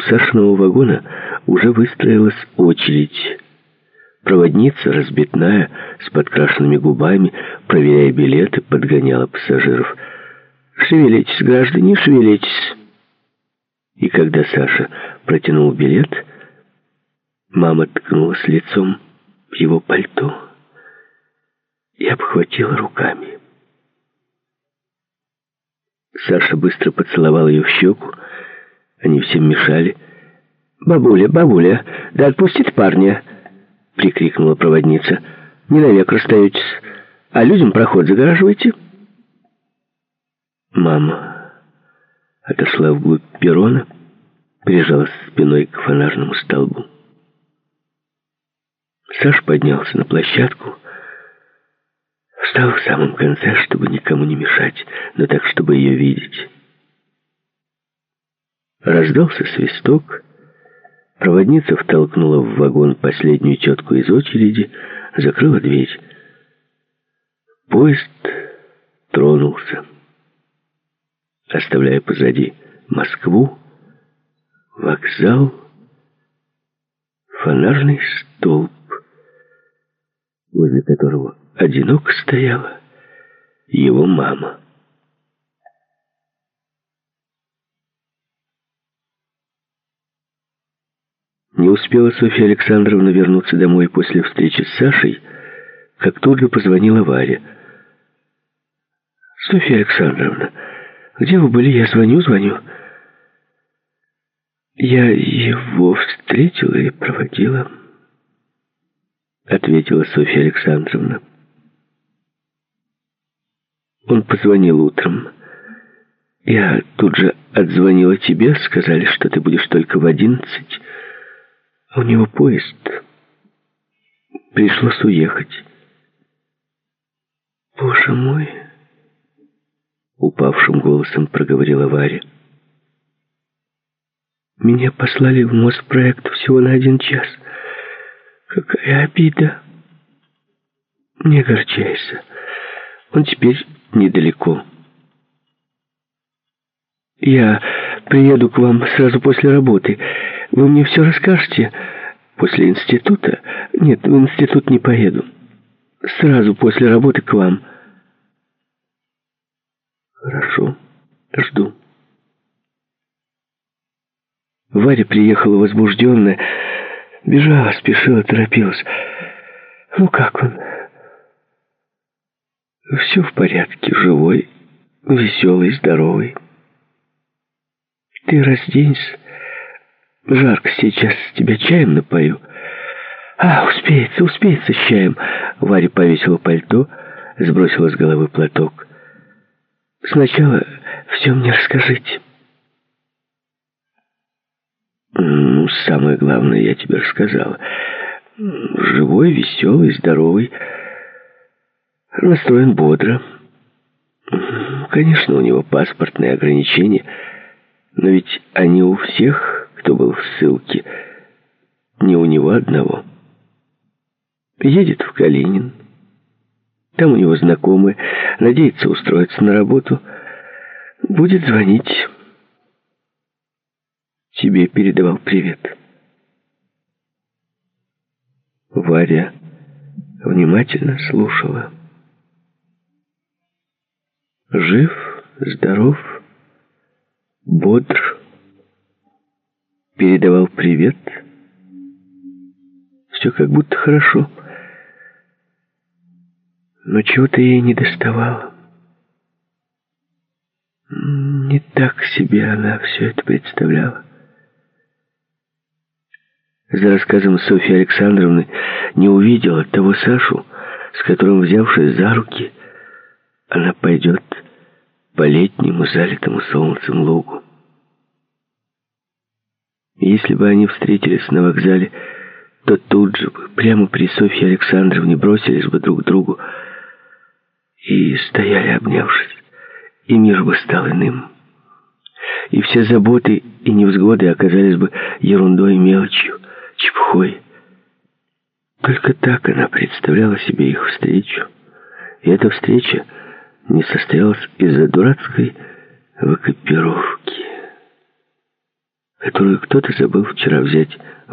Сашиного вагона уже выстроилась очередь. Проводница, разбитная, с подкрашенными губами, проверяя билеты, подгоняла пассажиров. «Шевелитесь, граждане, шевелитесь!» И когда Саша протянул билет, мама ткнулась лицом в его пальто и обхватила руками. Саша быстро поцеловал ее в щеку. Они всем мешали. «Бабуля, бабуля, да отпустите парня!» — прикрикнула проводница. «Не навек расстаетесь, а людям проход загораживаете». Мама отошла вглубь перрона, прижалась спиной к фонарному столбу. Саша поднялся на площадку, встал в самом конце, чтобы никому не мешать, но так, чтобы ее видеть. Раздался свисток. Проводница втолкнула в вагон последнюю тетку из очереди, закрыла дверь. Поезд тронулся, оставляя позади Москву, вокзал, фонарный столб, возле которого одиноко стояла его мама. Не успела Софья Александровна вернуться домой после встречи с Сашей, как тут же позвонила Варя. «Софья Александровна, где вы были? Я звоню. Я его встретила и проводила», — ответила Софья Александровна. «Он позвонил утром. Я тут же отзвонила тебе, сказали, что ты будешь только в 11. У него поезд. Пришлось уехать». «Боже мой!» — упавшим голосом проговорила Варя. «Меня послали в Моспроект всего на 1 час. Какая обида! Не огорчайся. Он теперь недалеко. Я приеду к вам сразу после работы. Вы мне все расскажете? После института? Нет, в институт не поеду. Сразу после работы к вам». «Хорошо, жду». Варя приехала возбужденная, бежала, спешила, торопилась. «Ну как он?» «Все в порядке, живой, веселый, здоровый. Ты разденься. Жарко сейчас, тебя чаем напою». Успеется с чаем». Варя повесила пальто, сбросила с головы платок. «Сначала все мне расскажите». «Самое главное я тебе рассказала. Живой, веселый, здоровый, настроен бодро. Конечно, у него паспортные ограничения, но ведь они у всех, кто был в ссылке, не у него одного. Едет в Калинин. Там у него знакомые, надеется устроиться на работу. Будет звонить. Тебе передавал привет». Варя внимательно слушала. Жив, здоров, бодр, передавал привет. Все как будто хорошо. Но чего-то ей не доставало. Не так себе она все это представляла. За рассказом Софьи Александровны не увидела того Сашу, с которым, взявшись за руки, она пойдет по летнему, залитому солнцем лугу. Если бы они встретились на вокзале, то тут же бы, прямо при Софье Александровне, бросились бы друг к другу и стояли, обнявшись, и мир бы стал иным. И все заботы и невзгоды оказались бы ерундой, мелочью, чепухой. Только так она представляла себе их встречу. И эта встреча не состоялась из-за дурацкой выкопировки. которую кто-то забыл вчера взять